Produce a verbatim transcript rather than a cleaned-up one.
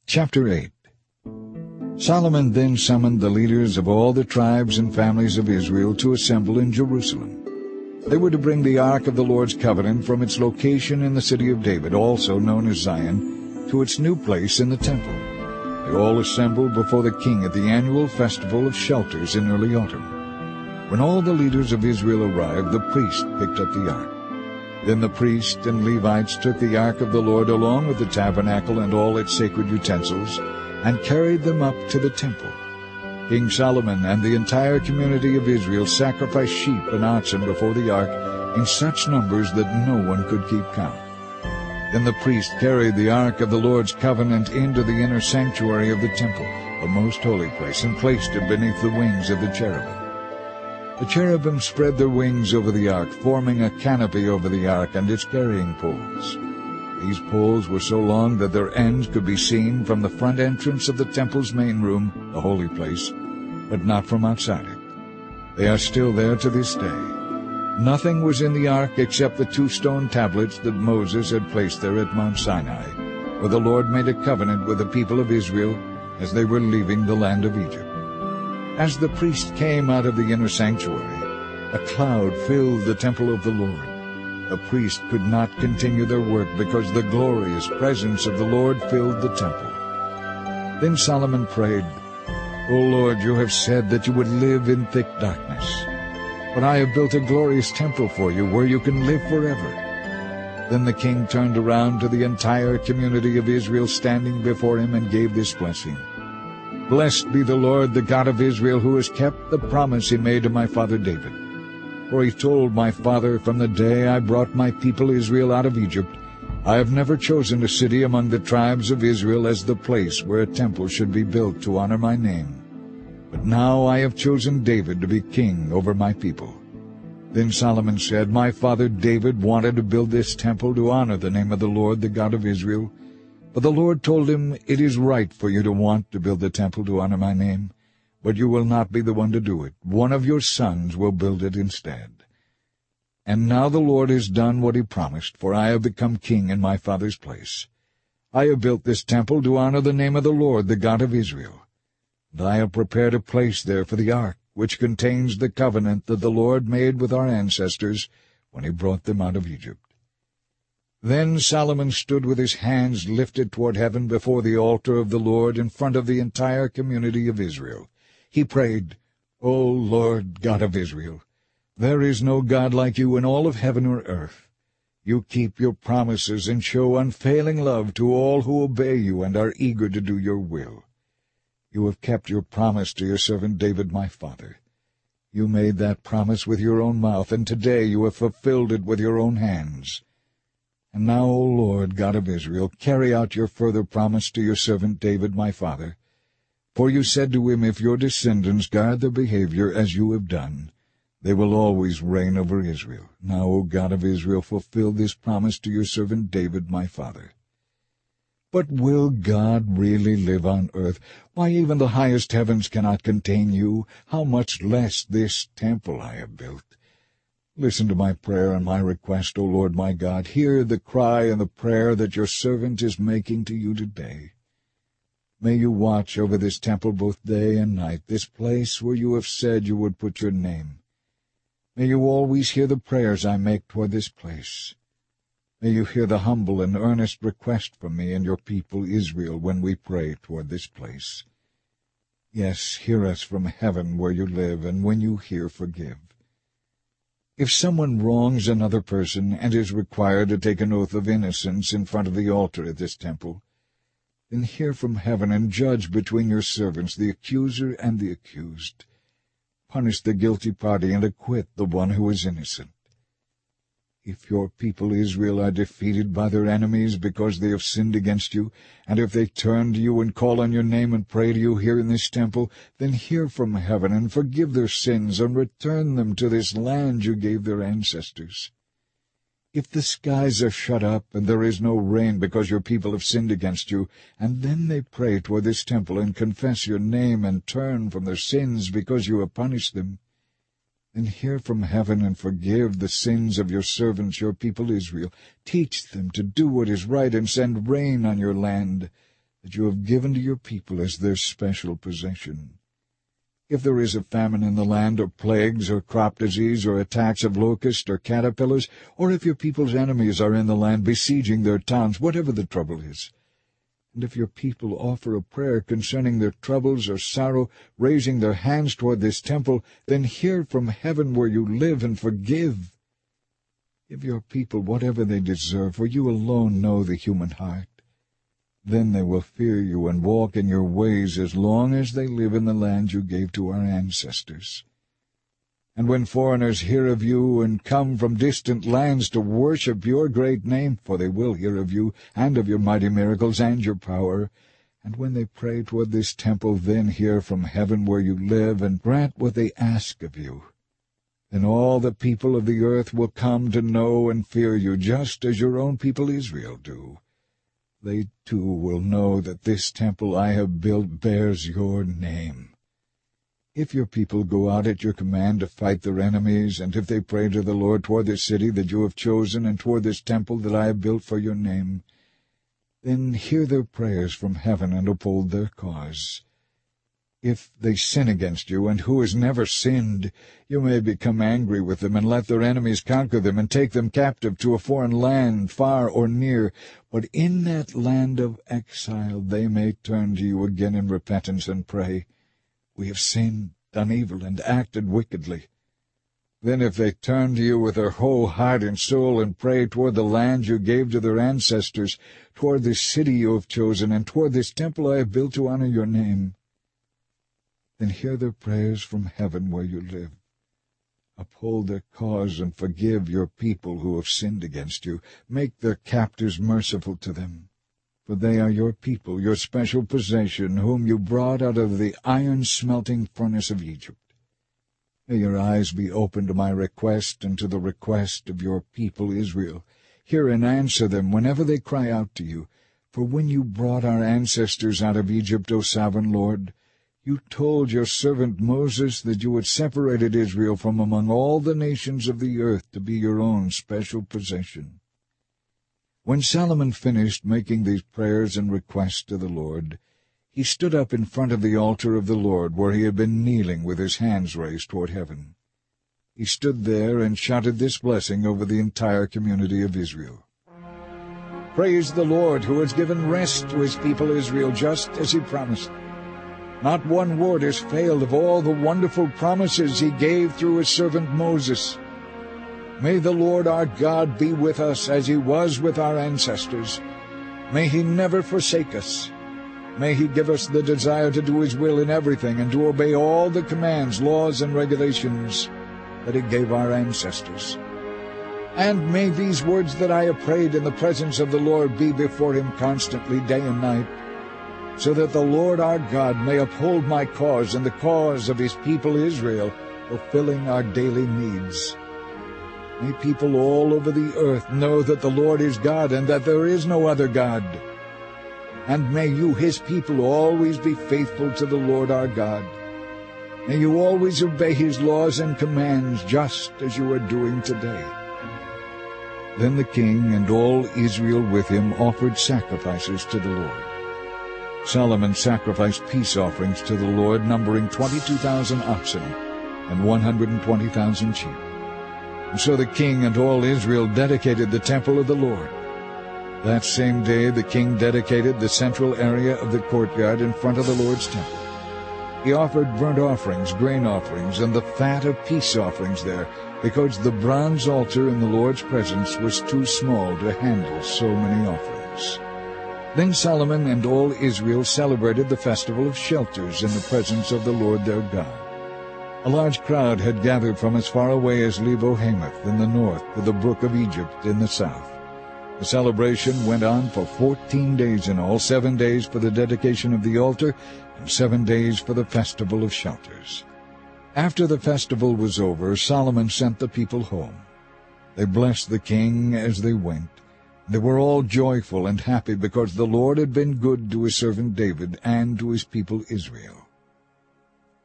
Chapter eight. Solomon then summoned the leaders of all the tribes and families of Israel to assemble in Jerusalem. They were to bring the Ark of the Lord's covenant from its location in the city of David, also known as Zion, to its new place in the temple. They all assembled before the king at the annual festival of shelters in early autumn. When all the leaders of Israel arrived, the priest picked up the ark. Then the priest and Levites took the ark of the Lord along with the tabernacle and all its sacred utensils, and carried them up to the temple. King Solomon and the entire community of Israel sacrificed sheep and oxen before the ark in such numbers that no one could keep count. Then the priest carried the ark of the Lord's covenant into the inner sanctuary of the temple, the most holy place, and placed it beneath the wings of the cherubim. The cherubim spread their wings over the ark, forming a canopy over the ark and its carrying poles. These poles were so long that their ends could be seen from the front entrance of the temple's main room, the holy place, but not from outside it. They are still there to this day. Nothing was in the ark except the two stone tablets that Moses had placed there at Mount Sinai, where the Lord made a covenant with the people of Israel as they were leaving the land of Egypt. As the priest came out of the inner sanctuary, a cloud filled the temple of the Lord. The priest could not continue their work because the glorious presence of the Lord filled the temple. Then Solomon prayed, "O Lord, you have said that you would live in thick darkness. But I have built a glorious temple for you where you can live forever." Then the king turned around to the entire community of Israel standing before him and gave this blessing: "Blessed be the Lord, the God of Israel, who has kept the promise he made to my father David. For he told my father, from the day I brought my people Israel out of Egypt, I have never chosen a city among the tribes of Israel as the place where a temple should be built to honor my name. But now I have chosen David to be king over my people." Then Solomon said, "My father David wanted to build this temple to honor the name of the Lord, the God of Israel. But the Lord told him, 'It is right for you to want to build the temple to honor my name, but you will not be the one to do it. One of your sons will build it instead.' And now the Lord has done what he promised, for I have become king in my father's place. I have built this temple to honor the name of the Lord, the God of Israel. And I have prepared a place there for the ark, which contains the covenant that the Lord made with our ancestors when he brought them out of Egypt." Then Solomon stood with his hands lifted toward heaven before the altar of the Lord in front of the entire community of Israel. He prayed, "O Lord, God of Israel, there is no God like you in all of heaven or earth. You keep your promises and show unfailing love to all who obey you and are eager to do your will. You have kept your promise to your servant David my father. You made that promise with your own mouth, and today you have fulfilled it with your own hands. And now, O Lord, God of Israel, carry out your further promise to your servant David my father. For you said to him, 'If your descendants guard their behavior as you have done, they will always reign over Israel.' Now, O God of Israel, fulfill this promise to your servant David my father." But will God really live on earth? Why, even the highest heavens cannot contain you, how much less this temple I have built. Listen to my prayer and my request, O Lord my God. Hear the cry and the prayer that your servant is making to you today. May you watch over this temple both day and night, this place where you have said you would put your name. May you always hear the prayers I make toward this place. May you hear the humble and earnest request from me and your people Israel when we pray toward this place. Yes, hear us from heaven where you live, and when you hear, forgive. If someone wrongs another person and is required to take an oath of innocence in front of the altar at this temple, then hear from heaven and judge between your servants, the accuser and the accused. Punish the guilty party and acquit the one who is innocent. If your people Israel are defeated by their enemies because they have sinned against you, and if they turn to you and call on your name and pray to you here in this temple, then hear from heaven and forgive their sins and return them to this land you gave their ancestors. If the skies are shut up and there is no rain because your people have sinned against you, and then they pray toward this temple and confess your name and turn from their sins because you have punished them, then hear from heaven and forgive the sins of your servants, your people Israel. Teach them to do what is right and send rain on your land. that you have given to your people as their special possession. If there is a famine in the land, or plagues, or crop disease, or attacks of locusts or caterpillars, or if your people's enemies are in the land besieging their towns, whatever the trouble is, and if your people offer a prayer concerning their troubles or sorrow, raising their hands toward this temple, then hear from heaven where you live and forgive. Give your people whatever they deserve, for you alone know the human heart. Then they will fear you and walk in your ways as long as they live in the land you gave to our ancestors. And when foreigners hear of you and come from distant lands to worship your great name, for they will hear of you and of your mighty miracles and your power, and when they pray toward this temple, then hear from heaven where you live and grant what they ask of you. Then all the people of the earth will come to know and fear you, just as your own people Israel do. They too will know that this temple I have built bears your name. If your people go out at your command to fight their enemies, and if they pray to the Lord toward this city that you have chosen and toward this temple that I have built for your name, then hear their prayers from heaven and uphold their cause. If they sin against you, and who has never sinned, you may become angry with them, and let their enemies conquer them, and take them captive to a foreign land, far or near. But in that land of exile they may turn to you again in repentance and pray, We have sinned, done evil, and acted wickedly. Then if they turn to you with their whole heart and soul, and pray toward the land you gave to their ancestors, toward this city you have chosen, and toward this temple I have built to honor your name, then hear their prayers from heaven where you live. Uphold their cause and forgive your people who have sinned against you. Make their captors merciful to them. For they are your people, your special possession, whom you brought out of the iron-smelting furnace of Egypt. May your eyes be open to my request and to the request of your people Israel. Hear and answer them whenever they cry out to you. For when you brought our ancestors out of Egypt, O sovereign Lord, you told your servant Moses that you had separated Israel from among all the nations of the earth to be your own special possession. When Solomon finished making these prayers and requests to the Lord, he stood up in front of the altar of the Lord, where he had been kneeling with his hands raised toward heaven. He stood there and shouted this blessing over the entire community of Israel. Praise the Lord, who has given rest to his people Israel, just as he promised. Not one word has failed of all the wonderful promises he gave through his servant Moses. May the Lord our God be with us as he was with our ancestors. May he never forsake us. May he give us the desire to do his will in everything and to obey all the commands, laws, and regulations that he gave our ancestors. And may these words that I have prayed in the presence of the Lord be before him constantly, day and night, so that the Lord our God may uphold my cause and the cause of his people Israel, fulfilling our daily needs. May people all over the earth know that the Lord is God and that there is no other God. And may you, his people, always be faithful to the Lord our God. May you always obey his laws and commands, just as you are doing today. Then the king and all Israel with him offered sacrifices to the Lord. Solomon sacrificed peace offerings to the Lord, numbering twenty-two thousand oxen and one hundred twenty thousand sheep. And so the king and all Israel dedicated the temple of the Lord. That same day the king dedicated the central area of the courtyard in front of the Lord's temple. He offered burnt offerings, grain offerings, and the fat of peace offerings there, because the bronze altar in the Lord's presence was too small to handle so many offerings. Then Solomon and all Israel celebrated the festival of shelters in the presence of the Lord their God. A large crowd had gathered from as far away as Lebo-Hamath in the north to the brook of Egypt in the south. The celebration went on for fourteen days in all, seven days for the dedication of the altar, and seven days for the festival of shelters. After the festival was over, Solomon sent the people home. They blessed the king as they went. They were all joyful and happy because the Lord had been good to his servant David and to his people Israel.